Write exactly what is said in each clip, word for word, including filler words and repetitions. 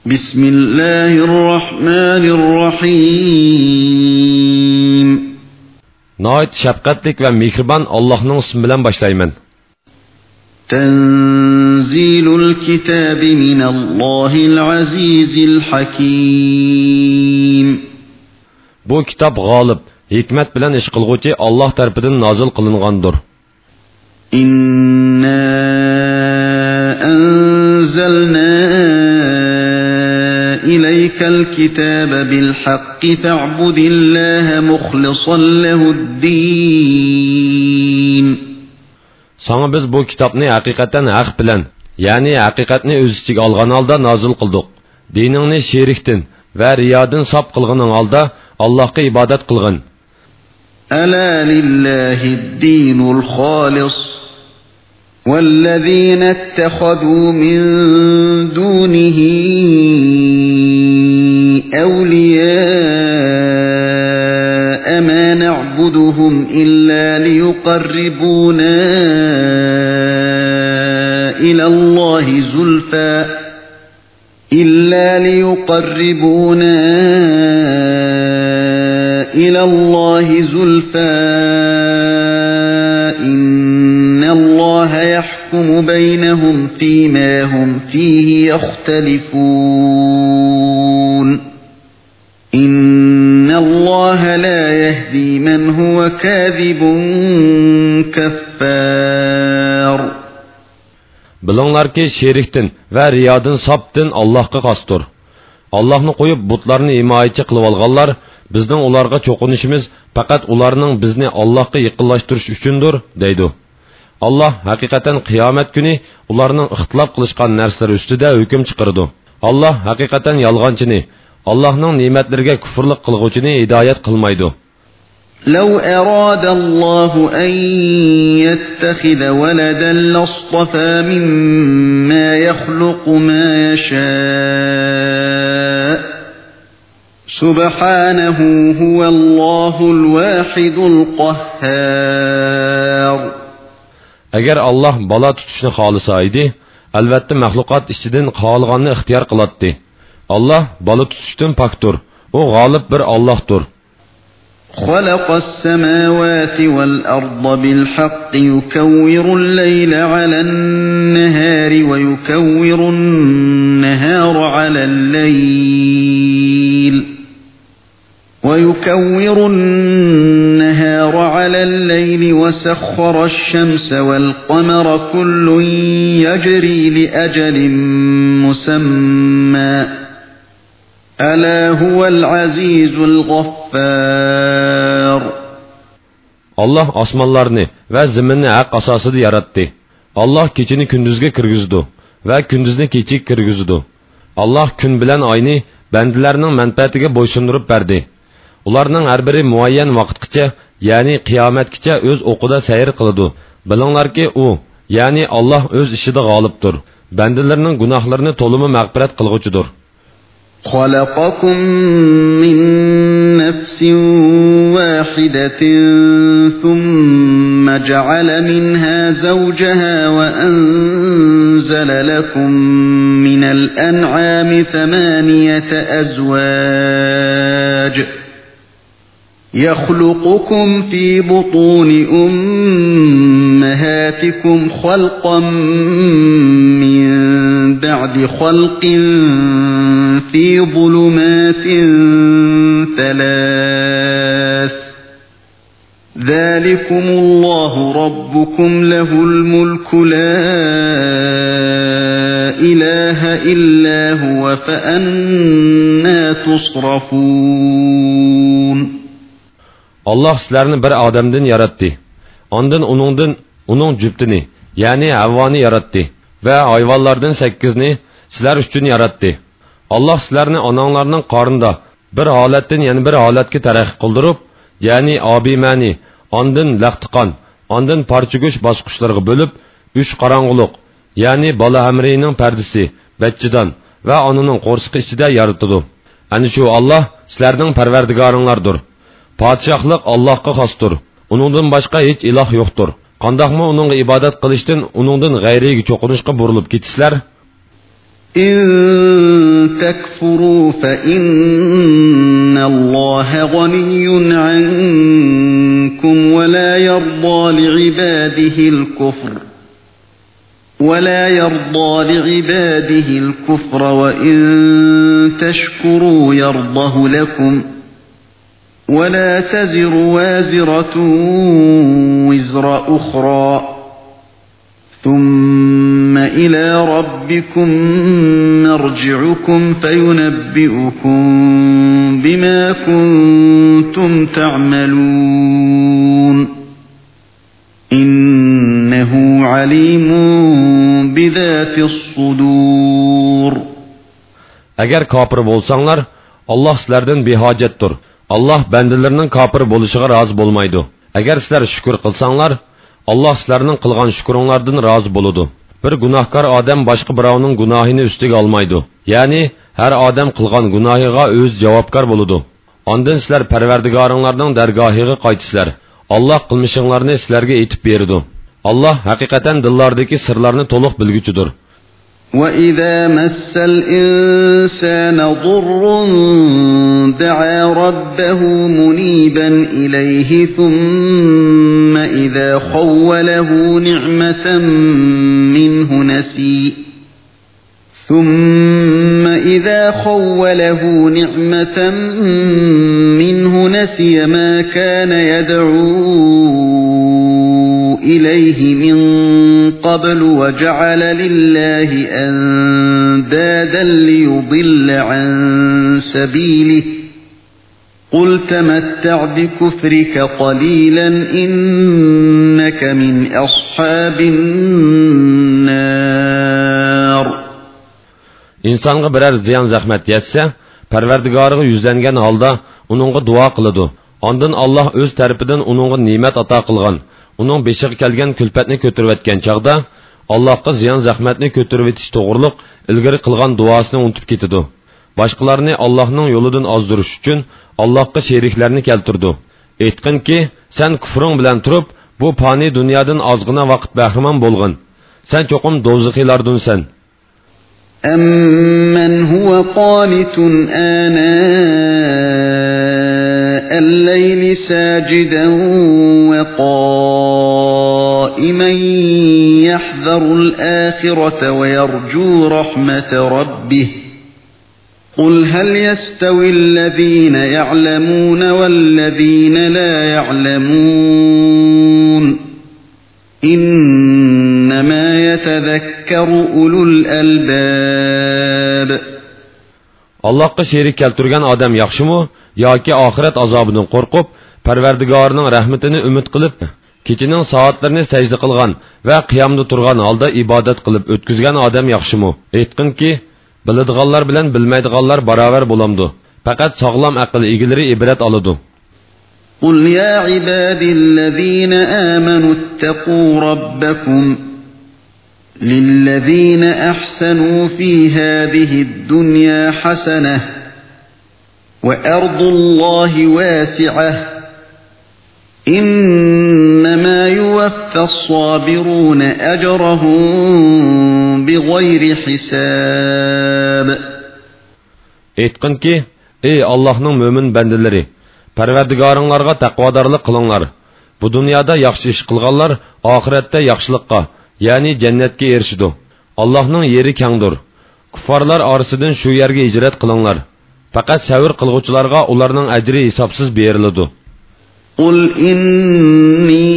Bismillahirrahmanirrahim. Nəhayət şəfqətlik və mehriban Allah'ın ismi bilan başlayman. Tenzilul kitabi minallahil azizil hakim. Bu kitap g'olib, hikmet bilan ish qilguvchi Allah tarafidan nozil qilingandir. İnna anzalna ilaykal kitaba bil haqqi fa'budillaha mukhlishan lahu'd-din. Sana biz bu kitapni haqiqatan haq bilan, ya'ni haqiqatni o'z ichiga olgan holda nozil qildik. Diningni sherikdan va riyodan sop qilganing holda Allohga ibodat qilgin. Ala lillahi'd-dinul xolis. والذين اتخذوا من دونه أولياء ما نعبدهم إلا ليقربونا إلى الله زلفى إلا ليقربونا إلى الله زلفى إن الله يحكم بينهم فيما هم فيه يختلفون إن الله لا يهدي من هو كاذب كفار. Bilinglar ki şeriktin ve riyadın saptın Allah'a qastur. Allah'ını koyup butlarını himayetçi qılıp alğanlar, bizden onlarga çoqunuşumuz fakat onlarının bizni Allah'a yıqınlaştırış üçündür, deydi. Allah hakikaten kıyamet günü ularning ixtilof qilishgan narsalar ustida hukm chiqardi. Allah hakikaten yolg'onchini, Allohning ne'matlariga kufrlik qilguvchini hidoyat qilmaydi. لو أراد الله أن يتخذ ولدا لاصطفى مما يخلق ما يشاء سبحانه هو الله الواحد القهار. Agar Allah bala tutishni xohlasaydi, albatta mahluqot ichidan xohlaganini ixtiyor qiladi. Allah bala tutishdan pokdir. U g'olib bir Allohdir. خلق السماوات والأرض بالحق يكور الليل على النهار ويكور النهار على الليل ويكور النهار على الليل وسخر الشمس والقمر كل يجري لأجل مسمى ألا هو العزيز الغفار. Allah osmonlarni va zaminni haq asosida yaratdi. Allah kechini kunduzga kirgizdi va kunduzni kechiga kirgizdi. Allah kun bilan oyni bandalarning manfaatiga bo'ysundirib berdi. Ularning har biri muayyan vaqtgacha, ya'ni qiyomatgacha o'z o'qida sayr qiladi. Bilinglarki, u, ya'ni Allah o'z ishida g'olibdir. Bandalarning gunohlarini to'limi mag'firat qilguvchidir. خلقكم من نفس واحدة ثم جعل منها زوجها وأنزل لكم من الأنعام ثمانية أزواج يخلقكم في بطون أمهاتكم خلقا من بعد خلق في ظلمات ثلاث ذلكم الله ربكم له الملك لا إله إلا هو فأنا تصرفون. Allah sizlarni bir odamdan yaratdi. Ondan uningdan uning juftini, ya'ni Havvoni yaratdi va hayvonlardan sakkizini sizlar uchun yaratdi. Allah sizlarni onanglarning qorinda bir holatdan yana bir holatga taraqqiy qildirib, ya'ni obimani, ondan laqtiqon, ondan parchago'sh bosqichlarga bo'lib, uch qorong'uliq, ya'ni bola amrining pardasi, bachchidan va onaning qo'rsiqi ichida yaratdi. Ana shu Allah sizlarning parvardigoringlardir. Padişahlık Allah'a xosdir. Uningdan boshqa hech iloh yo'qdir. Qandaqmi uningga ibodat qilishdan, uningdan g'ayriga cho'qinishga burilib ketisizlar? إن تكفروا فإن الله غني عنكم ولا يرضى لعباده الكفر ولا يرضى لعباده الكفر وإن تشكروا يرضه لكم ولا تزر وازرة وزر أخرى ثم إلى ربكم مرجعكم فينبئكم بما كنتم تعملون إنه عليم بذات الصدور. Agar kafir bo'lsanglar, Alloh sizlardan behojatdir. Alloh bandalarning kafir bo'lishiga rozi bo'lmaydi. Agar sizlar shukr qilsanglar, Alloh sizlarning qilgan shukringlardan rozi bo'ladi. Bir gunohkor odam boshqa birovning gunohini ustiga olmaydi. Ya'ni har odam qilgan gunohiga o'z javobgar bo'ladi. Ondan sizlar Parvardigoringlarning dargohiga qaytisizlar. Alloh qilmishinglarni sizlarga aytib beradi. Alloh haqiqatan dillardagi sirlarni to'liq bilguchidir. وَإِذَا مَسَّ الْإِنسَانَ ضُرٌّ دَعَا رَبَّهُ مُنِيبًا إِلَيْهِ ثُمَّ إِذَا خَوَّلَهُ نِعْمَةً مِنْهُ نَسِيَ ثُمَّ إِذَا خَوَّلَهُ نِعْمَةً مِنْهُ نَسِيَ مَا كَانَ يَدْعُو إِلَيْهِ مِنْ قبل وجعل لله أندادا ليضل عن سبيله قل تمتع بكفرك قليلا إنك من أصحاب النار. İnsanğa birer ziyan zahmet yetse, Parvardigorıga yüzlengen halda onunğa dua kılıdı. Ondan Allah öz tarafidan onunğa nimet ata kılgan. Onun beşiği kelgen külpetini kötürüvetken çağda, Allah'a ziyan zahmetini kötürüvetiş doğruluk, ilgiri kılgan duasını unutup ketidi. Başkalarını Allah'ın yolundan azdırış için Allah'a şeriklerini keltirdi. Etkin ki, sen küfrün bilen turup, bu pani dünyadan azgına vakit bahriman bolğun. Sen çokum dozıqilardun sen. Emmen huve qanitun آناء الليل ساجدا وقائما يحذر الآخرة ويرجو رحمة ربه قل هل يستوي الذين يعلمون والذين لا يعلمون إنما يتذكر أولو الألباب. Allah'a şerik keltirgen adam yaxşımı, yoki ahiret azabından qorqib, Parvardigorning rahmatini umid qilib, kechining soatlarini sajda qilgan va qiyomda turgan holda ibodat qilib o'tkazgan odam yaxshimi? Aytqinki, biladiganlar bilan bilmaydiganlar barobar bo'lamdi. Faqat sog'lom aql egalari ibrat oladi. قل يا عبادي الذين آمنوا اتقوا ربكم للذين أحسنوا في هذه الدنيا حسنة وأرض الله واسعة إنما يوفى الصابرون أجرهم بغير حساب. Aytqin ki, ey Allah'ның mümin bendeleri, Parvardigoringlarga taqvodorlik qilinglar. Bu dunyoda yaxshi ish qilganlar oxiratda yaxshilikqa, ya'ni jannatga erishadi. Allohning yeri kengdir. Kuffarlar orasidan shu yerga hijrat qilinglar. Faqat savr qilguvchilarga ularning ajri hisobsiz beriladi. Qul inni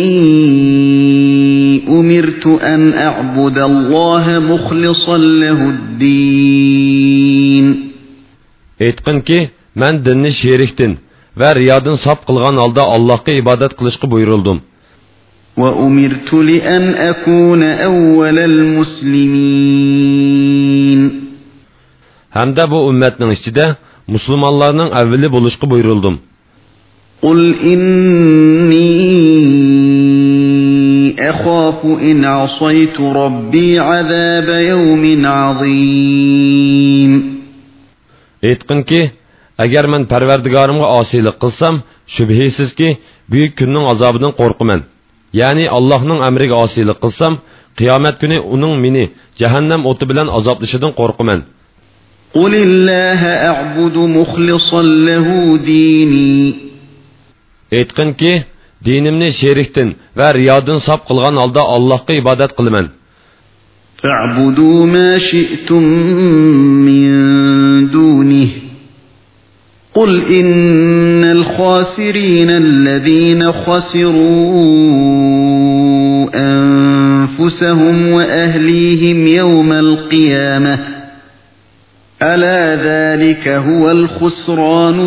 umirtu an a'budalloha mukhlishan lahud-din. Aytqinki, men dinni sherikdan va riyodan sop qilgan holda Allohga ibodat qilishga buyurildim. Va umirtu li an akuna awwalal muslimin. Hamda bu ummatning ichida musulmonlarning avvali bo'lishga buyurildim. Qul inni akhafu in asaytu robbi azab yawmin azim. Aytqinki, agar men Parvardigorimga osiylik qilsam, shubhisizki, büyük kunning azobidan qo'rqaman. Ya'ni Allohning amriga osiylik qilsam, qiyomat kuni uning meni jahannam o'ti bilan azoblashidan qo'rqaman. قل الله أعبد مخلصا له ديني. Aytqinki, dinimni sherikdan va riyodan sop qilgan holda Allohga ibodat qilaman. فاعبدوا ما شئتم من دونه قل إن الخاسرين الذين خسروا أنفسهم وأهليهم يوم القيامة ألا ذلك هو الخسران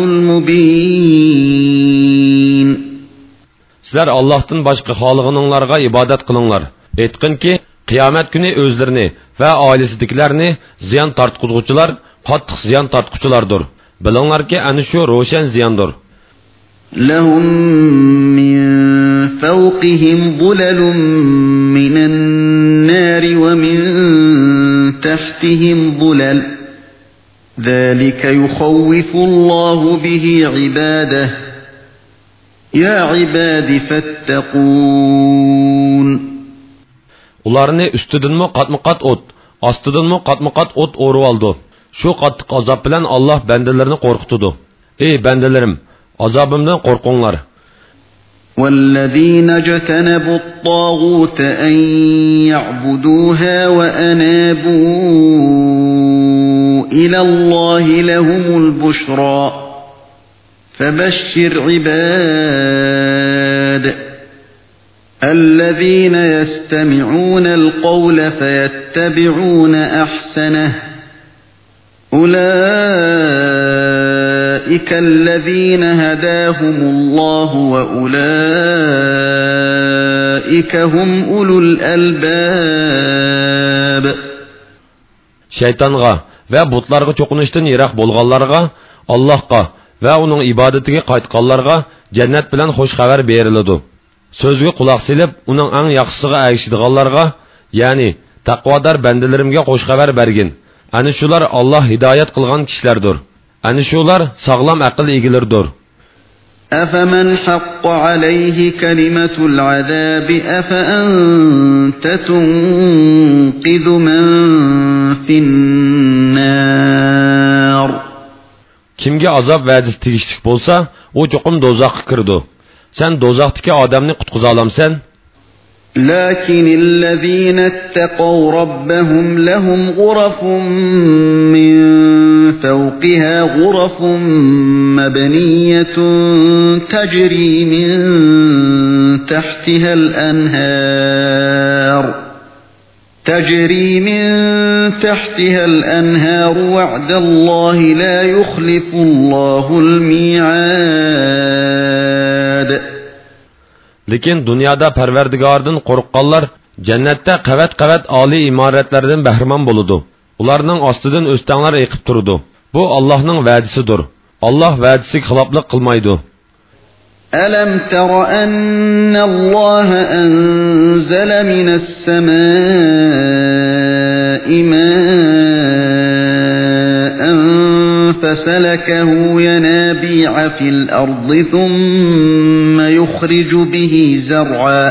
المبين. Sizler Allah'tan başka halıgınınlarga ibadet kılınlar. Etkin ki, kıyamet günü özlerini ve ailesidikilerini ziyan tartkucular, qattiq ziyan tartkuculardır. Bilinglar ki, ani şu roşen ziyandır. لهم من فوقهم ظلل من النار ومن تحتهم ظلل ذلك يخوف الله به عباده يا عباد فاتقون. Ularını üstüdünmü qatmı-qat ot, astıdınmı qatmı-qat ot oruv aldı. Şu qattiq azap bilen Allah bendelerini korkutudu. Ey bendelerim, azabımdan korkunlar. وَالَّذ۪ينَ اجْتَنَبُوا الطَّاغُوتَ أَنْ يَعْبُدُوهَا وَأَنَابُوا إِلَى اللّٰهِ لَهُمُ الْبُشْرَى فَبَشِّرْ عِبَادِ الَّذ۪ينَ يَسْتَمِعُونَ الْقَوْلَ فَيَتَّبِعُونَ أَحْسَنَهُ أُولَٰئِكَ الَّذ۪ينَ هَدَاهُمُ اللّٰهُ وَأُولَٰئِكَ هُمْ أُولُو الْأَلْبَابِ. Şeytanğa ve butlarga çokunuştan yirak bolğanlarga, Allahqa ve onun ibadetiga qaytqanlarga cennet bilen hoş haber beriladi. Sözgü kulak silip, onun en yaxşısıga erişidiganlarga, yani taqvodar bendelerimge hoş haber bergin. Ani şular Allah hidayet kılgan kişilerdir. Ani şular sağlam akıl egilerdir. أَفَمَنْ حَقَّ عَلَيْهِ كَلِمَةُ الْعَذَابِ أَفَأَنْتَ تُنْقِذُ مَنْ فِي النَّارِ. Kimge azap vədisi tigişlik bolsa, o çokum dozaqqa kirdi. Sen dozaqtaki adamni qutquza alamsan? لكن الذين اتقوا ربهم لهم غرف من فوقها غرف مبنية تجري من تحتها الأنهار تجري من تحتها الأنهار وعد الله لا يخلف الله الميعاد. Lekin dünyada Perverdigardan qo'rqqanlar jannatda qavat-qavat oliy imoratlardan bahramon bo'ladi. Ularning ostidan o'stanglar eqib turadi. Bu Allohning va'disidir. Alloh va'dasiga xiloflik qilmaydi. ألم تر أن الله أنزل من السماء ماء فسلكه ينابيع في الأرض ثم يخرج به زرعا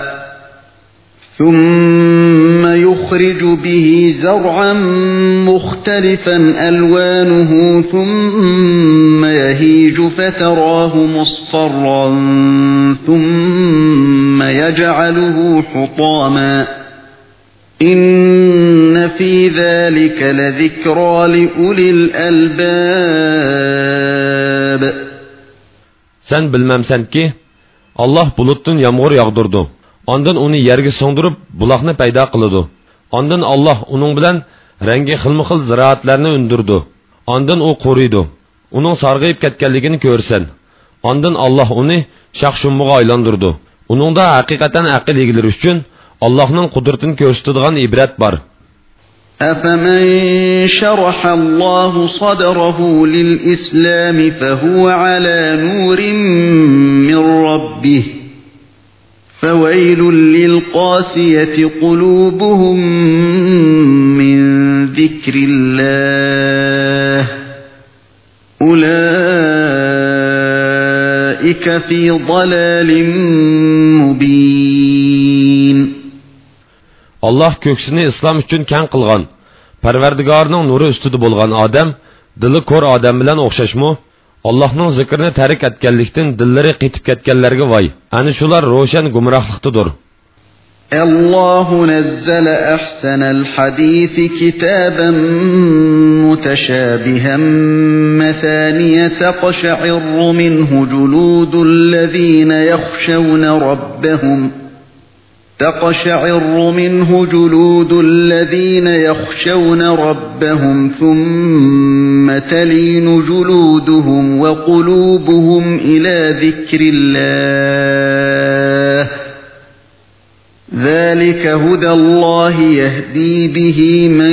ثم يخرج به زرعا مختلفا ألوانه ثم يهيج فتراه مصفرا ثم يجعله حطاما إن في ذلك لذكرى لأولي الألباب. Sen bilmemsen ki Allah buluttan yağmur yağdırdı. Ondan onu yerge soğdurup bulaqni payda qılıdı. Ondan Allah onun bilen rengi xilmi-xil ziraatlarni öndürdü. Ondan o qoruydu. Onun sargıyıp ketkenligini görsen. Ondan Allah onu şaqşummuğa aylandırdı. Onun da hakikaten aqil egilir üçün Allah'ın kudretini gösterdiğin ibret var. أفمن شرح الله صدره للإسلام فهو على نور من ربه فويل للقاسية قلوبهم من ذكر الله أولئك في ضلال مبين. Allah köksünü İslam üçün kən qılğan, Pərverdigarının nuru üstüdü bolğan adam dili ko'r odam bilan o'xshashmi? Allohning zikrini tarik etganlikdan dillari qetib ketganlarga voy. Ani shular ro'shan gumrohlikdadir. الله نزل أحسن الحديث كتابا متشابها مثانية تقشعر منه جلود الذين يخشون ربهم تقشعر منه جلود الذين يخشون ربهم ثم تلين جلودهم وقلوبهم إلى ذكر الله ذلك هدى الله يهدي به من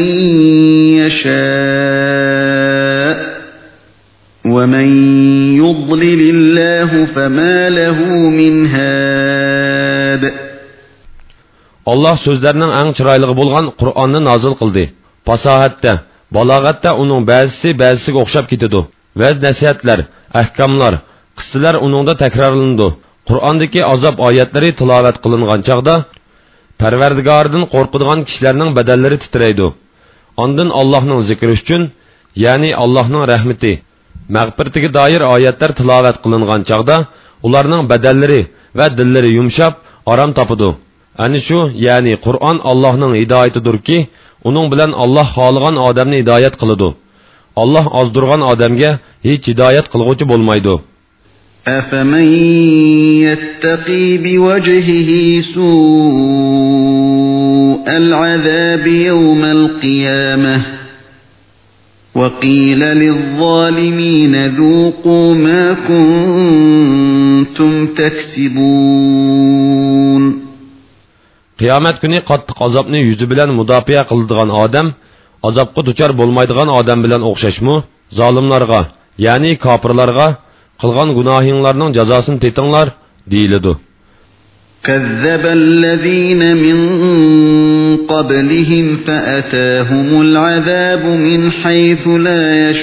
يشاء ومن يضلل الله فما له من هاد. Allah sözlərinin ən çıraylığı bolğan Qur'anni nazil qıldı. Fasahatda, balağatda onun bəzisi bəzisiga oxşab ketidi. Vəz nəsihatlar, ahkamlar, qıssalar onunda təkrarlandı. Qur'ondagi azob oyatlari tilovat qilingan chaqda Parvardigordan qo'rqadigan kishilarning badallari titraydi. Ondan Allohning zikri uchun, ya'ni Allohning rahmati, mag'firatiga doir oyatlar tilovat qilingan chaqda ularning badallari va dillari yumshab, orom topadi. Ani shu, ya'ni Qur'on Allohning hidoyatidirki, uning bilan Alloh xohlagan odamni hidoyat qiladi. Alloh ozdirgan odamga hech hidoyat qilguvchi bo'lmaydi. أفمن يتقي بوجهه سوء العذاب يوم القيامة وقيل للظالمين ذوقوا ما كنتم تكسبون. Qiyomat kuni qattiq azobni yuzi bilan mudofiya qiladigan odam azobga duchor bo'lmaydigan odam bilan o'xshashmi? Zolimlarga, ya'ni kofirlarga qilgan gunohinglarning jazosini tetinglar deyiladi. كذب الذين من قبلهم فأتاهم العذاب من حيث لا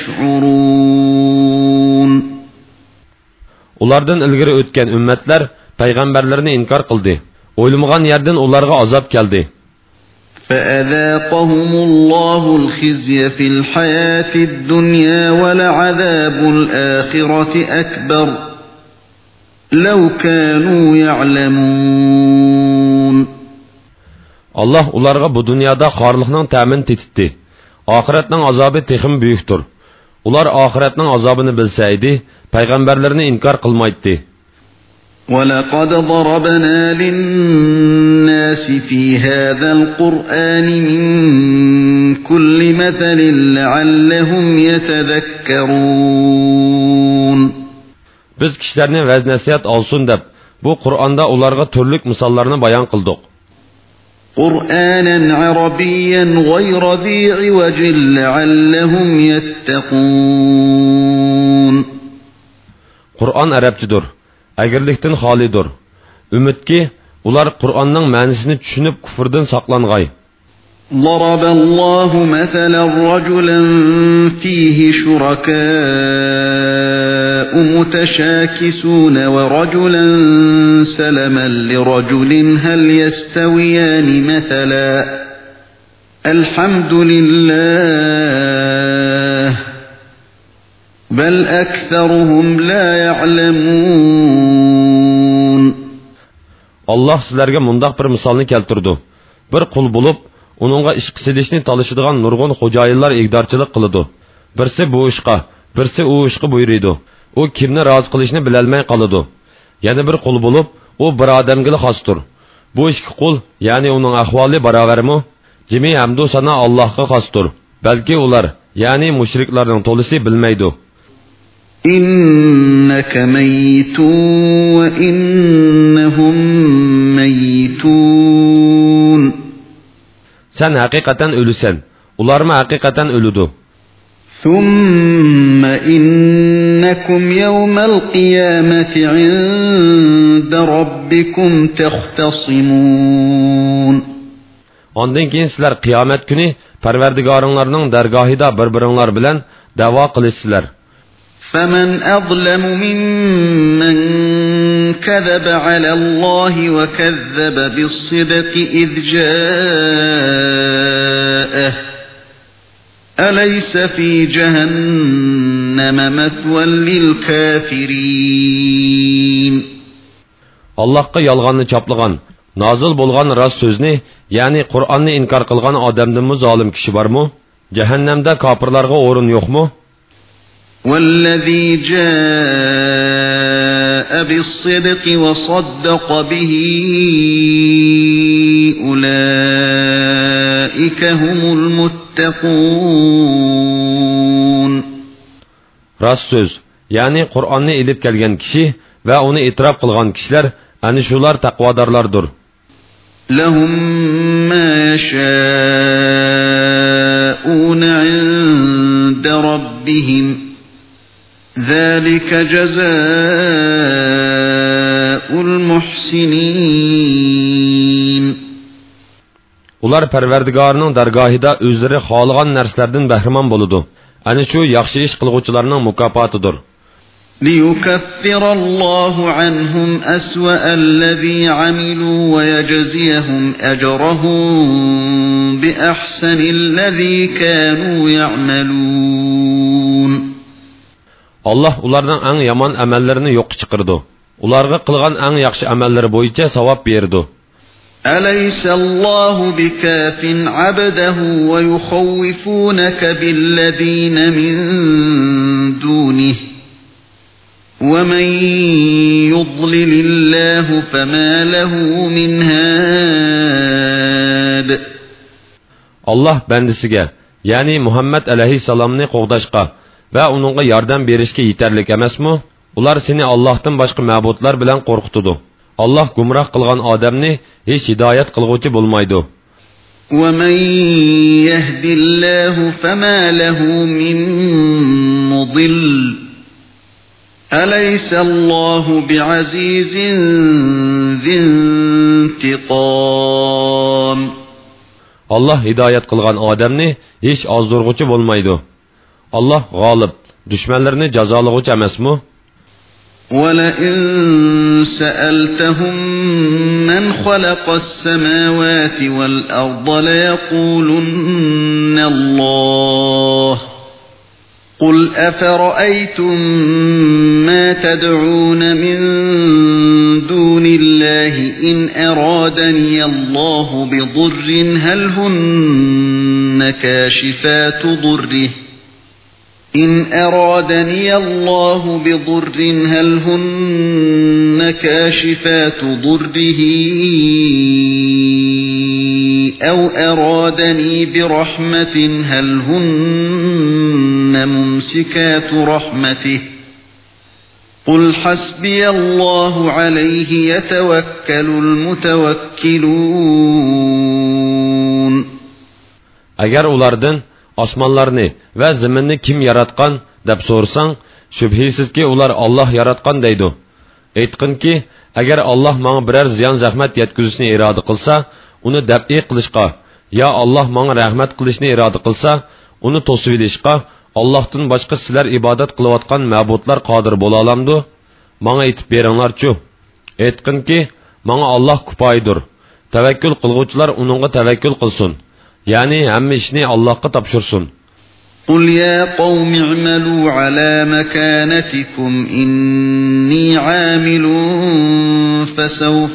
يشعرون. Ulardan ilgari o'tgan ummatlar payg'ambarlarni inkor qildi. O'ylamagan yerdan ularga azob keldi. فأذاقهم الله الخزي في الحياة الدنيا ولعذاب الآخرة أكبر لو كانوا يعلمون. Allah ularga bu dunyoda xorliqning ta'min tetitdi. Oxiratning azobi texim buyukdir. Ular oxiratning azobini bilsaydi, payg'ambarlarni inkor qilmaydi. وَلَقَدْ ضَرَبْنَا لِلنَّاسِ فِي هَذَا الْقُرْآنِ مِنْ كُلِّ مَثَلٍ لَعَلَّهُمْ يَتَذَكَّرُونَ. Biz kişilerni vəz nəsihat olsun deb, bu Qur'onda ularga turlik misallarını bayan qıldık. قُرْآنًا عَرَبِيًّا غَيْرَ ذِي عِوَجٍ لَعَلَّهُمْ يَتَّقُونَ. Qur'on arabçıdır. Əgirlikdən xalidir. Ümidki, ular Qur'onning ma'nosini tushunib kufrdan saqlangay. ضرب الله مثلا رجلا فيه شركاء متشاكسون ورجلا سلما لرجل هل يستويان مثلا الحمد لله بل أكثرهم لا يعلمون. Allah sizlarga mundaq bir misolni keltirdi. Bir qul bo'lib, uningga ish qisilishni talishadigan nurg'un xo'jayinlar igdorchilik qiladi. Birsi bu ishqa, birsi u ishqa buyuradi. U kimni rozi qilishni bilolmay qoladi. Yana bir qul bo'lib, u bir odamga xosdir. Bu ikki qul, ya'ni uning ahvoli barobarmi? Jimi hamdu sana Allohga xosdir. Balki ular, ya'ni mushriklarning to'lisi bilmaydi. إنك ميت وإنهم ميتون. Sen hakikaten ölüsen, ular mı hakikaten ölüdü? ثم إنكم يوم القيامة عند ربكم تختصمون. Ondan keyin sizlar qiyomat kuni Parvardigoringlarning dargohida bir-biringlar bilan da'vo qilasizlar. فمن أظلم ممن كذب على الله وكذب بالصدق إذ جاءه أليس في جهنم مثوى للكافرين Allahqa yolg'onni choplagan, nozil bo'lgan rost so'zni, ya'ni Qur'onni inkor qilgan odamdimi zolim kishi bormi? Jahannamda kofirlarga o'rin yo'qmi? والذي جاء بالصدق وصدق به أولئك هم المتقون Rost so'z, ya'ni Qur'onni ilib kelgan kishi va uni e'tirof qilgan kishilar ana shular taqvodorlardir. لهم ما يشاءون عند ربهم ذلك جزاء المحسنين Ular Parvardigorning dargohida o'zlari xohlagan narsalardan bahramon bo'ladi. Ana shu yaxshi ish qilguvchilarning mukofotidir. ليكفر الله عنهم أسوأ الذي عملوا ويجزيهم أجرهم بأحسن الذي كانوا يعملون Allah ularning eng yomon amallarini yo'q chiqirdi. Ularga qilgan eng yaxshi amallari bo'yicha savob berdi. أليس الله بكاف عبده ويخوفونك بالذين من دونه ومن يضلل الله فما له من هاد Allah bendisiga, ya'ni Muhammad alayhissalomni qo'g'dashqa va uningga yordam berishga yetarlik emasmi? Ular seni Allohdan boshqa ma'budlar bilan qo'rqitadi. Allah gumroh qilgan odamni hech hidoyat qilguvchi bo'lmaydi. ومن يهد الله فما له من مضل أليس الله بعزيز ذي انتقام Allah hidoyat qilgan odamni hech ozdurg'uchi bo'lmaydi. Allah g'olib, dushmanlarni jazolag'uchi emasmi? ولئن سألتهم من خلق السماوات والأرض ليقولن الله قل أفرأيتم ما تدعون من دون الله إن أرادني الله بضر هل هن كاشفات ضره إن أرادني الله بضر هل هن كاشفات ضره أو أرادني برحمة هل هن ممسكات رحمته قل حسبي الله عليه يتوكل المتوكلون Agar ulardan osmonlarni va zaminni kim yaratgan deb so'rsang, shubhisizki ular Alloh yaratgan deydi. Aytqinki, agar Alloh menga biror ziyon zahmat yetkazishni iroda qilsa, uni dab'i qilishga, yo Alloh menga rahmat qilishni iroda qilsa, uni to'sib olishga, Allohdan boshqa sizlar ibodat qilayotgan ma'budlar qodir bo'la olamdi? Menga aytib beringlar-chu. Aytqinki, menga Alloh kifoyadir. Tavakkul qilguvchilar uningga tavakkul qilsin. Yani hamma ishni Allohga topshirsin. قل يا قوم اعملوا على مكانتكم إني عامل فسوف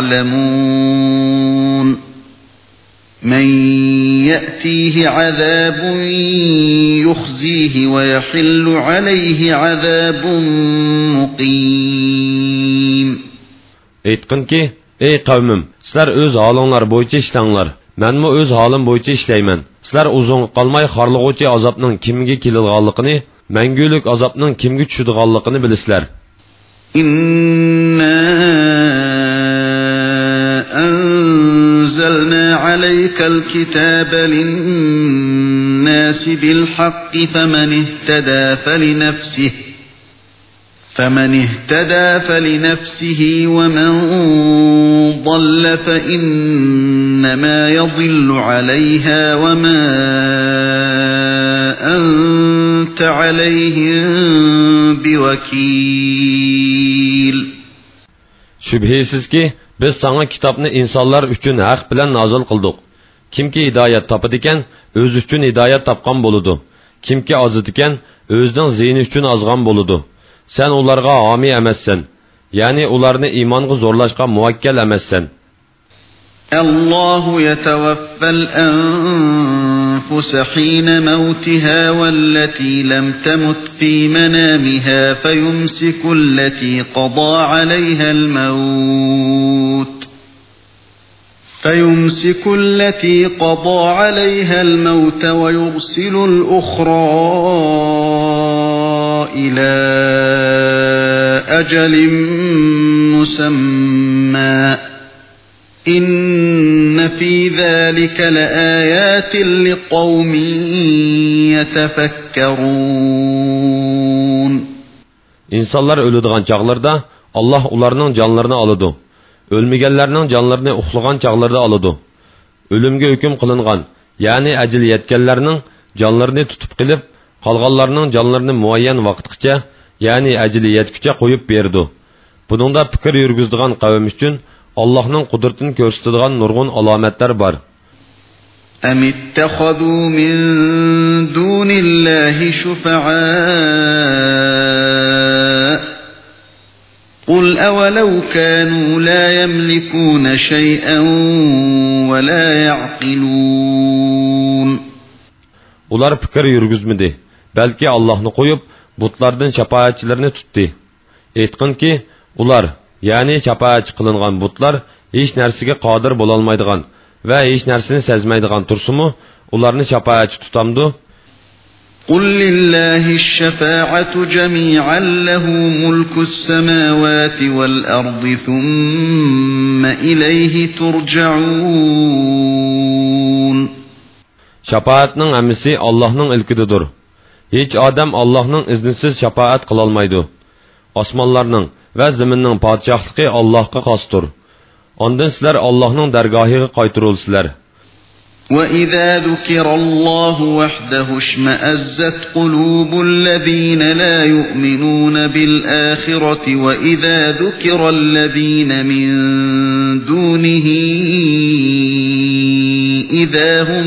تعلمون من يأتيه عذاب يخزيه ويحل عليه عذاب مقيم Aytqin ki, ey qavmim, sizlar o'z holinglar bo'yicha ishlanglar. Menmi o'z holim bo'yicha ishlayman. Sizlar uzun qolmay xorlig'uvchi azobning kimga keladiganligini, mangulik azobning kimga tushadiganligini bilasizlar. Inna anzalna alaykal kitaba lin-nasi bil-haqqi faman ihtada falinafsihi فمن اهتدى فلنفسه ومن ضل فإنما يضل عليها وما أنت عليهم بوكيل Şübhisiz ki biz sana kitabını insanlar üçün haq bilen nazil kıldık. Kimki hidoyat topadigan, o'zi uchun hidoyat topgan bo'ladi. Kimki ozadigan, o'zining ziyni uchun ozgan bo'ladi. Sen ularga homi emassan, ya'ni ularni iymonga zo'rlashga muvakkal emassan. الله يتوفى الأنفس حين موتها والتي لم تمت في منامها فيمسك التي قضى عليها الموت فيمسك التي قضى عليها الموت ويرسل الأخرى إلى أجل مسمى إن في ذلك لآيات لقوم يتفكرون. İnsanlar ölüdüğün çağlarda Allah onların canlarını alıdı. Ölmegenlerinin canlarını uxlagan çağlarda alıdı. Ölümge hüküm kılıngan, yani acil yetkenlerinin canlarını tutup kılıp, kalganlarının canlarını muayyen vaktkice, yani acili yetküce koyup berdi. Bunun da fikir yürgüzdüğün kavim için Allah'ın kudretini gösterdiğin nurgun alametler var. أَمِ اتَّخَذُوا مِنْ دُونِ اللّٰهِ شُفَعَاءَ قُلْ أَوَلَوْ كَانُوا لَا يَمْلِكُونَ شَيْئًا وَلَا يَعْقِلُونَ. Ular fikir yürgüzmedi. Belki Allah'ını koyup, butlardan şapaatçilerini tuttu. Etkin ki, ular, yani şapaatçı kılıngan butlar, hiç nersige qadir bolalmaydigan ve hiç nersini sezmeydigan tursumu, ularını şapaatçı tutamdı. قُلْ لِلَّهِ الشَّفَاعَةُ جَمِيعًا لَهُ مُلْكُ السَّمَاوَاتِ وَالْأَرْضِ ثُمَّ إِلَيْهِ تُرْجَعُونَ. Şapaatning emisi Allah'ның ilkididir. Hiç adam Allah'ның iznisiz şapaat kılalmaydı. Osmanlarning ve ziminning padişahlığı Allah'a xosdir. Ondan sizler Allah'ның dergahıga qaytırılsizlar. وَإِذَا ذُكِرَ اللَّهُ وَحْدَهُ اشْمَأَزَّتْ قُلُوبُ الَّذِينَ لَا يُؤْمِنُونَ بِالْآخِرَةِ وَإِذَا ذُكِرَ الَّذِينَ مِن دُونِهِ إِذَا هُمْ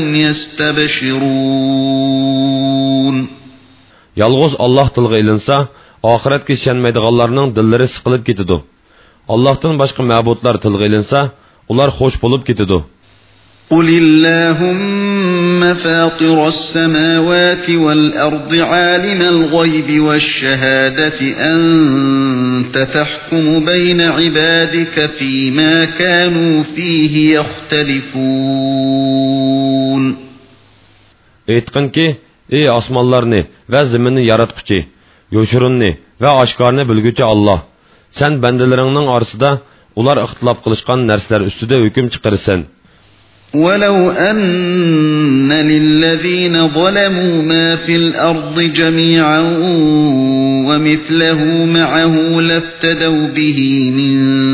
يَسْتَبْشِرُونَ. Yalğız Allah tilg'i ilinsa, ahiretga ishonmaydiganlarning dillari siqilib ketadi. Allohdan boshqa ma'budlar tilg'i ilinsa, ular xush bo'lib ketadi. قُلِ اللَّهُمَّ فَاطِرَ السَّمَاوَاتِ وَالْأَرْضِ عَالِمَ الْغَيْبِ وَالشَّهَادَةِ أَنْتَ تَحْكُمُ بَيْنَ عِبَادِكَ فِيمَا كَانُوا فِيهِ يَخْتَلِفُونَ. Aytqin ki, ey osmonlarni va zaminni yaratquchi, yo'shirunni va oshkorni bilguchi Allah, sen bandalaringning orasida ular ixtilof qilishgan narsalar ustida hukm chiqarsan. وَلَوْ أَنَّ لِلَّذِينَ ظَلَمُوا مَا فِي الْأَرْضِ جَمِيعًا وَمِثْلَهُ مَعَهُ لَافْتَدَوْا بِهِ مِنْ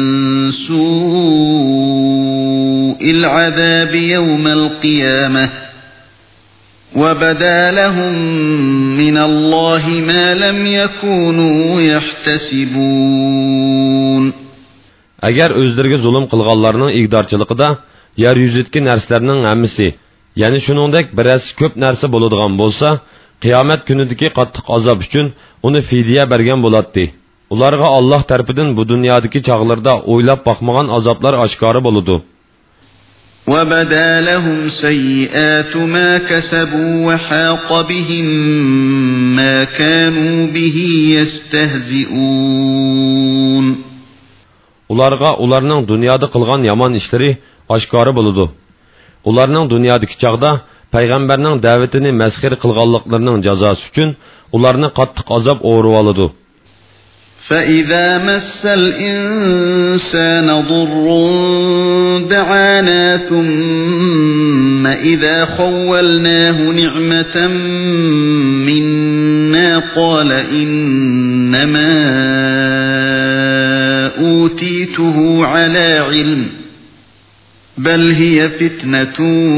سُوءِ الْعَذَابِ يَوْمَ الْقِيَامَةِ وَبَدَا لَهُم مِّنَ اللَّهِ مَا لَمْ يَكُونُوا يَحْتَسِبُونَ. Agar o'zlariga zulm qilganlarning igdorchiligida yer yuzidagi narsalarning hammasi, ya'ni shuningdek biroz ko'p narsa bo'ladigan bo'lsa, qiyomat kunidagi qattiq azob uchun uni fidiya bergan bo'ladi. Ularga Alloh tarafidan bu dunyodagi chog'larda o'ylab boqmagan azoblar oshkora bo'ladi. وَبَدَا لَهُمْ سَيِّئَاتُ مَا كَسَبُوا وَحَاقَ بِهِم مَّا كَانُوا بِهِ يَسْتَهْزِئُونَ. Ularga ularning dunyoda qilgan yomon ishlari oshkora bo'ladi. Ularning dunyodagi chaqda payg'ambarning da'vatini masxir qilganliklarining jazosi uchun ularni qattiq azob o'rib oladi. فَإِذَا مَسَّ الْإِنسَانَ ضُرٌّ دَعَانَا ثُمَّ إِذَا خَوَّلْنَاهُ نِعْمَةً مِنَّا قَالَ إِنَّمَا أُوتِيتُهُ عَلَى عِلْمٍ بَلْ هِيَ فِتْنَةٌ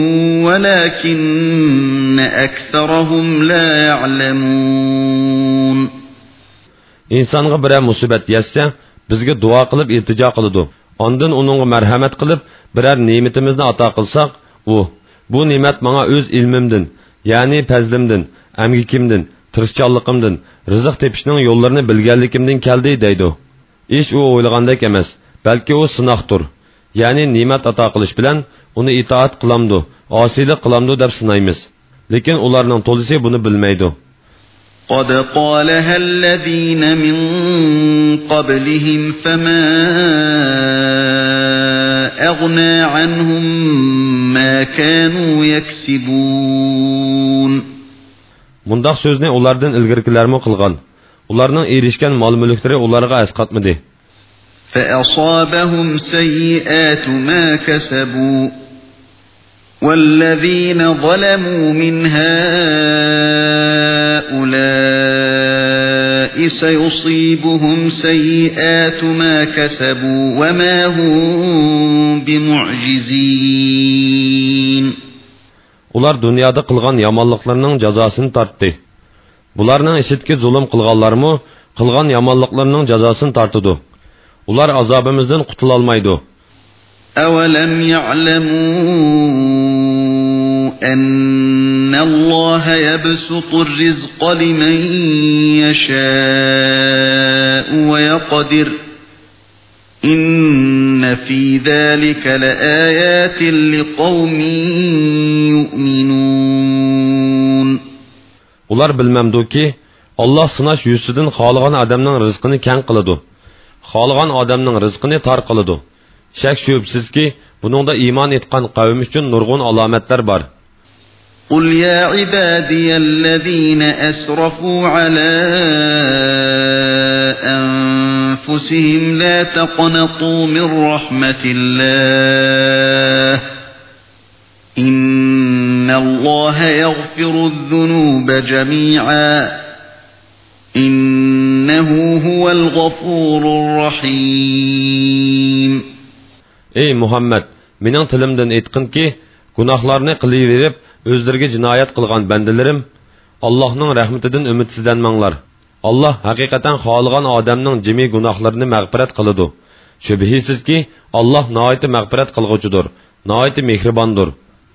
وَلَكِنَّ أَكْثَرَهُمْ لَا يَعْلَمُونَ. İnsanga biror musibat yetsa, bizga duo qilib iltijo qiladi. Ondan uningga marhamat qilib, biror ne'matimizni ato qilsak, u Bu ne'mat menga o'z ilmimdan, ya'ni fazlimdan, amgikimdan, tirishchanligimdan, rizq tepishning yo'llarini bilganligimdan keldi deydi. Ish u o'ylagandek emas, balki u sinoqdir. Ya'ni ne'mat ato qilish bilan uni itoat qilamdi, osiylik qilamdi deb sinaymiz. Lekin ularning to'lisi buni bilmaydi. قد قالها الذين من قبلهم فما أغنى عنهم ما كانوا يكسبون. Mundaq so'zni ulardan ilgirkilarmi qilgan. Ularning erishgan mol-mulklari ularga asqatmadi. فأصابهم سيئات ما كسبوا والذين ظلموا من هؤلاء سيصيبهم سيئات ما كسبوا وما هم بمعجزين. Ular dünyada qilgan yamanlıqlarının cazasını tartdı. Bularning işitki zulm qilganlarmı, qilgan yamanlıqlarının cazasını tartıdı. Ular azabımızdan qutulalmaydı. أَوَلَمْ يَعْلَمُوا أَنَّ اللَّهَ يَبْسُطُ الرِّزْقَ لِمَنْ يَشَاءُ وَيَقْدِرُ إِنَّ فِي ذَلِكَ لَآيَاتٍ لِقَوْمٍ يُؤْمِنُونَ. Ular bilmemdi ki Allah sınaş yüzüdün xalığan adamның rızkını kən qılıdı. Xalığan adamның rızkını tar qılıdı. Şək şübhsiz ki bununda iman etqan qavm üçün nurgun alametler var. قُلْ يَا عِبَادِيَ الَّذِينَ أَسْرَفُوا عَلَى أَنفُسِهِمْ لَا تَقْنَطُوا مِنْ رَحْمَةِ اللَّهِ إِنَّ اللَّهَ يَغْفِرُ الذُّنُوبَ جَمِيعًا إِنَّهُ هُوَ الْغَفُورُ الرَّحِيمُ. Ey Muhammed, mening tilimdan aytqin ki, günahlarını qılayverib, özlerine cinayet qılgan bendelerim, Allah'ның rahmetinden ümitsizlenmanglar. Allah hakikaten xalığan adamның cemi günahlarını mağfiret qılıdı. Şübhisiz ki, Allah naiti mağfiret qılğucudur, naiti mehribandır.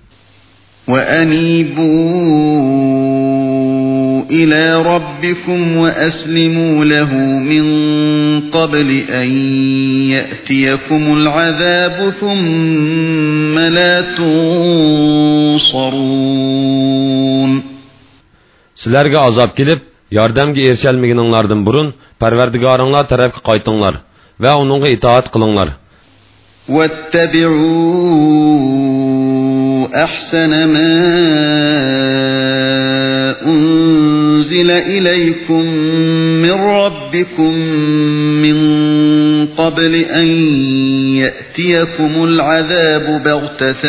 وَأَنِيبُوا إِلَى رَبِّكُمْ وَأَسْلِمُوا لَهُ مِنْ قَبْلِ أَنْ يَأْتِيَكُمُ الْعَذَابُ ثُمَّ لَا تُنْصَرُونَ. Sizlerge azap gelip, yardımga erişelmegininglardan burun, Parvardigarыңlar tarafga qaytinglar ve onunğa itaat qılinglar. وَاتَّبِعُوا أَحْسَنَ مَا أُنْزِلَ إِلَيْكُمْ مِنْ رَبِّكُمْ مِنْ قَبْلِ أَنْ يَأْتِيَكُمُ الْعَذَابُ بَغْتَةً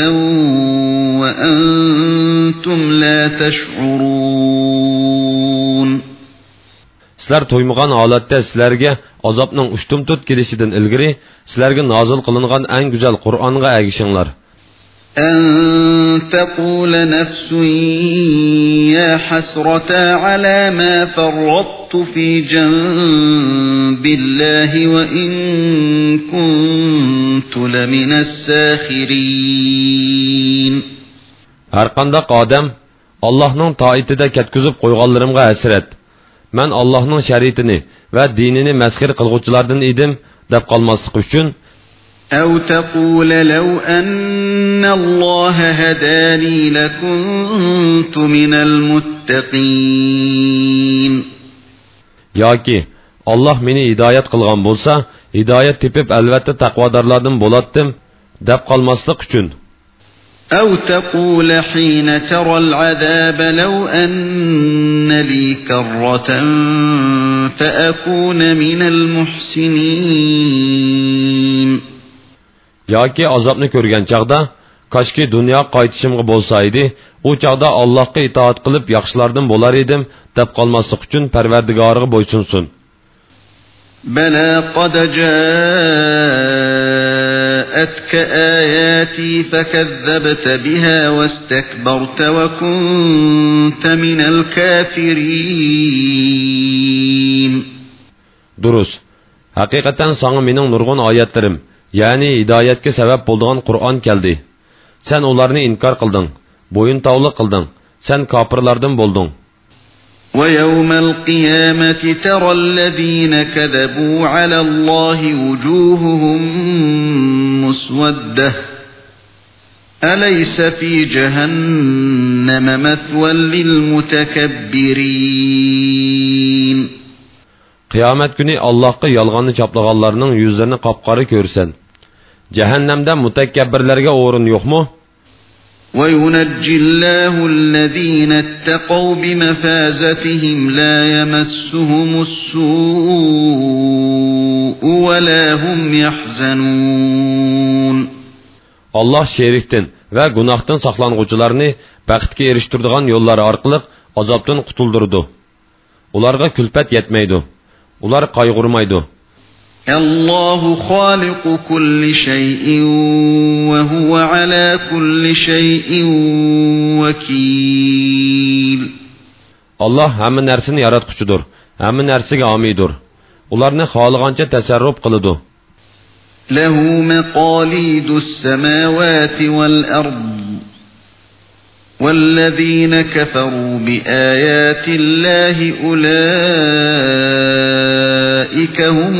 وَأَنْتُمْ لَا تَشْعُرُونَ. Sizler toymuğan halatda sizlerge azapның uçtum tut gelişiden ilgiri, sizlerge nazil kılıngan en güzel Kur'an'a ergişinler. أَنْ تَقُولَ نَفْسٌ يَا حَسْرَتَا عَلَى مَا فَرَّطْتُ فِي جَنْبِ اللَّهِ وَإِنْ كُنْتُ لَمِنَ السَّاخِرِينَ. Her qandaq adam Allah'ның taitide ketküzüp koyğanlarımga hasret. Men Allah'ның şəriətini və dinini məskir qılğuculardan idim, dep qalmaslık üçün أَوْ تَقُولَ لَوْ أَنَّ اللَّهَ هَدَانِي لَكُنْتُ مِنَ الْمُتَّقِينَ. Ya ki Allah meni hidayet qılğan bolsa, hidayet tepip elbette taqvadarlardan bolatdım, dep qalmaslık üçün. أَوْ تَقُولَ حِينَ تَرَى الْعَذَابَ لَوْ أَنَّ لِي كَرَّةً فَأَكُونَ مِنَ الْمُحْسِنِينَ. Ya ki azapını görgen çağda, kaçki dünya qaytışımğı bolsaydı, o çağda Allah'a itaat kılıp yaxşılardan bolar edim, dep qalmaslık üçün Parvardigarıga boysunsun. بَلَا قَدْ جَاءَتْكَ آيَاتِي فَكَذَّبْتَ بِهَا وَاسْتَكْبَرْتَ وَكُنْتَ مِنَ الْكَافِرِينَ. Durus. Hakikaten sana mening nurgun ayetlerim, yani hidayetke sebep bulduğun Kur'an geldi. Sen onlarını inkar kıldın boyun tavlı qıldın, sen kafirlardan boldun. وَيَوْمَ الْقِيَامَةِ تَرَى الَّذِينَ كَذَبُوا عَلَى اللَّهِ وُجُوهُهُمْ مُسْوَدَّةٌ أَلَيْسَ فِي جَهَنَّمَ مَثْوًى لِلْمُتَكَبِّرِينَ Kıyamet günü Allah'a yalğanını çaplağanlarının yüzlerini kapkarı görsen. Cehennemde mütekebbirlerge uğrun yok mu? وَيُنَجِّ اللَّهُ الَّذِينَ اتَّقَوْا بِمَفَازَتِهِمْ لَا يَمَسُّهُمُ السُّوءُ وَلَا هُمْ يَحْزَنُونَ Allah şerikten ve günahtan saklanğucularını bəxtke eriştirdiğin yolları arqılıq azaptan kutuldurdu. Ularga külpet yetmeydi. Ular kaygurmaydı. Allahu khaliqu kulli şeyin ve huve ala kulli şeyin vekil. Allah həmin nərsini yaratqucudur. Həmin nərsiga amidur. Ularni xaligancha tasarruf qılıdı. Lahu maqalidus semawati vel ard. وَالَّذِينَ كَفَرُوا بِآيَاتِ اللَّهِ أُولَٰئِكَ هُمُ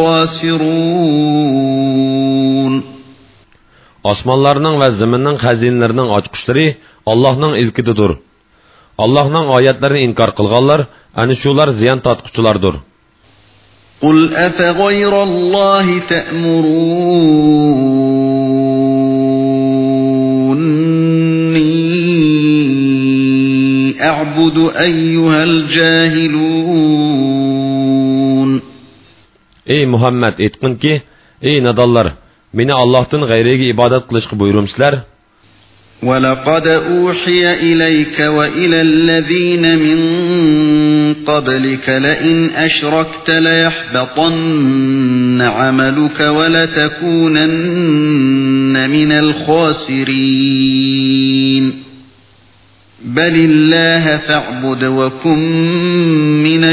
الْخَاسِرُونَ Osmonlarning va zaminning xazinalarining ochqishlari Allohning ilkididir. Allohning oyatlarini inkor qilganlar ana shular ziyon tortquchilardir. Qul afa g'ayrallohi ta'muruni a'budu ayyuhal jahilun. Ey Muhammed aytqinki, ey nadallar, meni Allohdan g'ayriga ibodat qilishga buyurumsizlar. وَلَقَدْ أُوحِيَ إِلَيْكَ وَإِلَى الَّذِينَ مِنْ قَبْلِكَ لَئِنْ أَشْرَكْتَ لَيَحْبَطَنَّ عَمَلُكَ وَلَتَكُونَنَّ مِنَ الْخَاسِرِينَ بَلِ اللَّهَ فَاعْبُدْ وَكُنْ مِنَ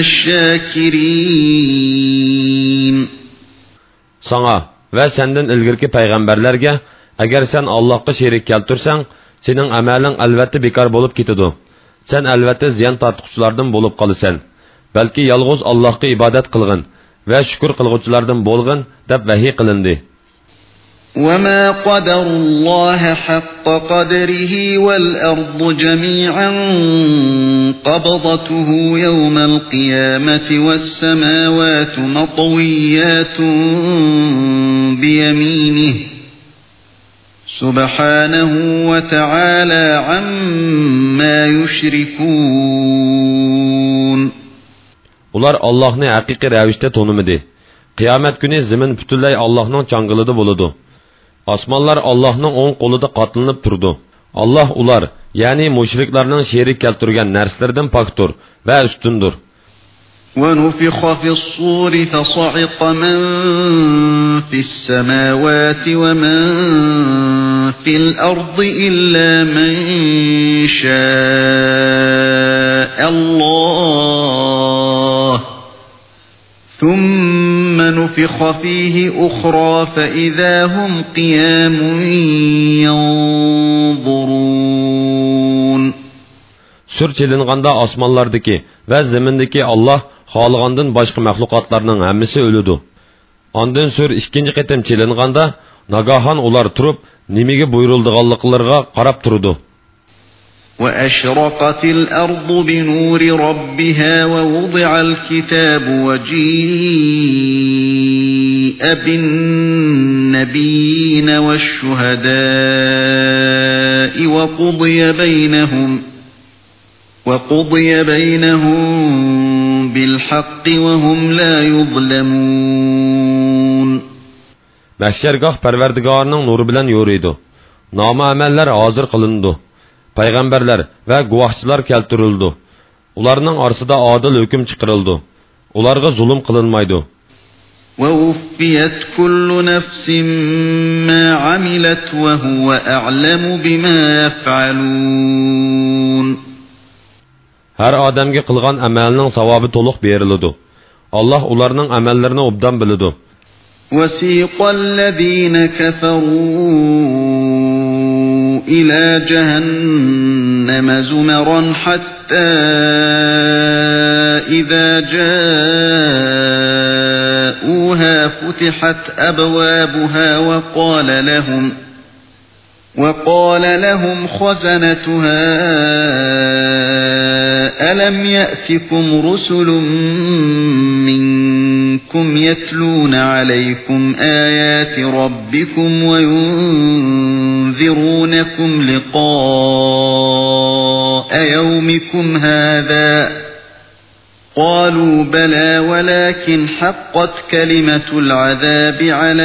الشَّاكِرِينَ Sana ve senden ilgirki peygamberlerge agar sen Allohga sherik keltirsan, sening amalin albatta bekor bo'lib ketadi. Sen albatta ziyon tortquchilardan bo'lib qolasan. Balki yolg'iz Allohga ibodat qilgin va shukr qilguvchilardan bo'lgin deb vahiy qilindi. وَمَا قَدَرُ اللَّهَ حَقَّ قَدْرِهِ وَالْأَرْضُ جَمِيعًا قَبْضَتُهُ يَوْمَ الْقِيَامَةِ وَالسَّمَاوَاتُ مَطْوِيَّاتٌ بِيَمِينِهِ سبحانه وتعالى عما يشركون. Ular Allah'ni haqiqiy ravishda tanımadi. Qiyomat kuni zamin butunlay Allohning changilida bo'ladi. Osmonlar Allohning o'ng qo'lida qatlanib turdi. Alloh ular, ya'ni mushriklarning sherik keltirgan narsalardan pokdir va ustundir. وَنُفِخَ فِي الصُّورِ فَصَعِقَ مَنْ فِي السَّمَاوَاتِ وَمَنْ فِي الْأَرْضِ إِلَّا مَنْ شَاءَ اللَّهُ ثُمَّ نُفِخَ فِيهِ أُخْرَى فَإِذَا هُمْ قِيَامٌ يَنْظُرُونَ Sür çelinğanda osmonlardaki ve zemindeki Allah xolgandan boshqa mahluqotlarning hammasi o'ladi. Ondan sür ikkinchi qatim çelinğanda nagahan ular turib, nimaga buyurildiganliklariga qarab turdi. وَأَشْرَقَتِ الْأَرْضُ بِنُورِ رَبِّهَا وَوُضِعَ الْكِتَابُ وَجِيءَ بِالنَّبِيِّينَ وَالشُّهَدَاءِ وَقُضِيَ بَيْنَهُمْ وَقُضِيَ بَيْنَهُمْ بِالْحَقِّ وَهُمْ لَا يُظْلَمُونَ Mahşergah Parvardigorning nuri bilan yo'raydi. Nomi amallar hozir qilindi. Payg'ambarlar va guvohchilar keltirildi. Ularning orasida adil hukm chiqarildi. Ularga zulm qilinmaydi. وَوُفِّيَتْ كُلُّ نَفْسٍ مَا عَمِلَتْ وَهُوَ أَعْلَمُ بِمَا يَفْعَلُونَ Her adamga qilgan amalining savobi to'liq beriladi. Allah ularning amallarini obdan biladi. وَسِيقَ الَّذِينَ كَفَرُوا إلى جهنم زمرا حتى إذا جاءوها فتحت أبوابها وقال لهم وقال لهم خزنتها ألم يأتكم رسل منكم يتلون عليكم آيات ربكم وينذرونكم لقاء يومكم هذا قالوا بلى ولكن حقت كلمة العذاب على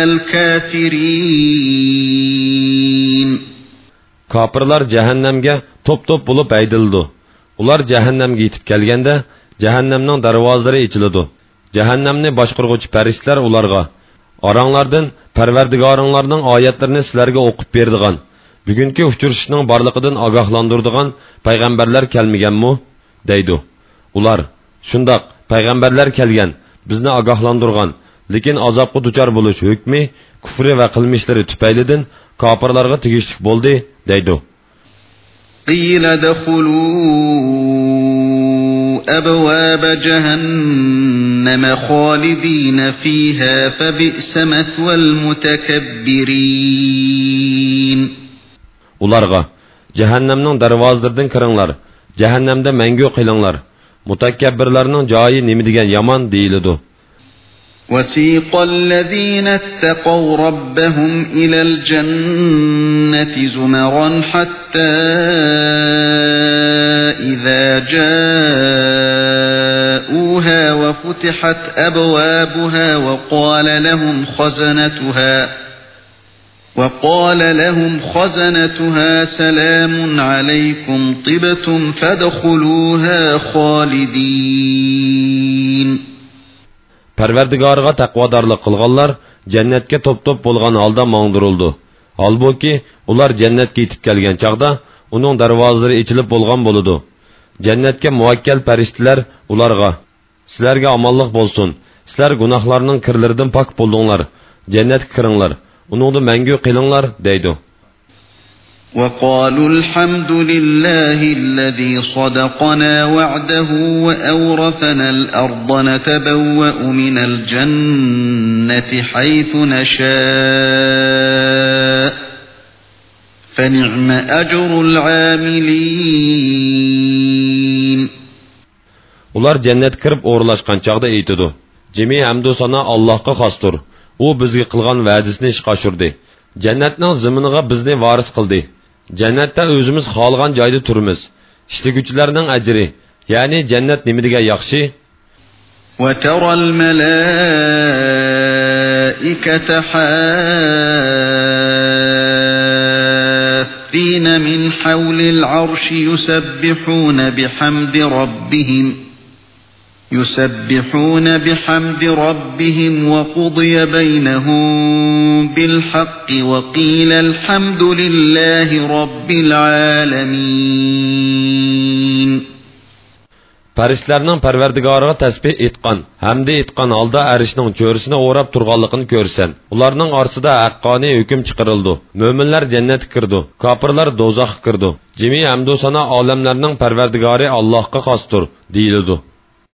الكافرين. Kafirlar cehennemge top top bulup aydıldı. Ular cehennemge yetip kelgende cehennemning darvozalari ichiladi. Cehennemni boshqaruvchi farishtalar ularga: "Aranglardan Parvardigoringlarning oyatlarini sizlarga o'qib berdigan, bugungi uchrashishning borligidan ogohlantiradigan payg'ambarlar kelmaganmi?" deydi. Ular: "Shundoq, payg'ambarlar kelgan, bizni ogohlantirgan, lekin azobga duchor bo'lish hukmi kufri va qilmishlari tufaylidan kofirlarga tegishli bo'ldi" deydi. قيل ادخلوا أبواب جهنم خالدين فيها فبئس مثوى المتكبرين. Ularga: "Cehennemning darvozalaridan kiringlar, cehennemde mangu qilinglar. Mutakabbirlarning joyi nima degan yomon" deyiladi. وسيق الذين اتقوا ربهم إلى الجنة زمرا حتى إذا جاءوها وفتحت أبوابها وقال لهم خزنتها وقال لهم خزنتها سلام عليكم طبتم فادخلوها خالدين. Parvardigoriga taqvodorlik qilganlar jannatga top-top bo'lgan holda mangdirildi. Halbuki ular jannatga yetib kelgan chaqda uning darvozalari ochilib bo'lgan bo'ladi. Jannatga muvakkal farishtalar ularga: "Sizlarga omonlik bo'lsin. Sizlar gunohlarning kirlaridan pok bo'ldinglar. Jannatga kiringlar. Uningda mangu qilinglar" deydi. وقالوا الحمد لله الذي صدقنا وعده وأورثنا الأرض نتبوأ من الجنة حيث نشاء فنعم أجر العاملين. Ular cennet kirib o'rlashgan chaqda aytidi: "Jami hamdu sana Allohga xosdir. U bizga qilgan va'dasini ishga oshirdi. Jannatning ziminiga bizni varis qildi. Jannatda o'zimiz xohlagan joyda turamiz. İşligüchilarning ajri, ya'ni jannat nima degan yaxshi." وترى الملائكة حافين من حول العرش يسبحون بحمد ربهم يسبحون بحمد ربهم وقضي بينهم بالحق وقيل الحمد لله رب العالمين. Farishtalarning Parvardigoriga tasbih etgan, hamda etgan holda arishning cho'risini o'rab turganligini ko'rsan. Ularning orasida haqqoniy hukm chiqarildi. Mo'minlar jannatga kirdi, kofirlar do'zaxga kirdi. Jami hamdu sana olamlarning Parvardigori Allohga xosdir deyildi.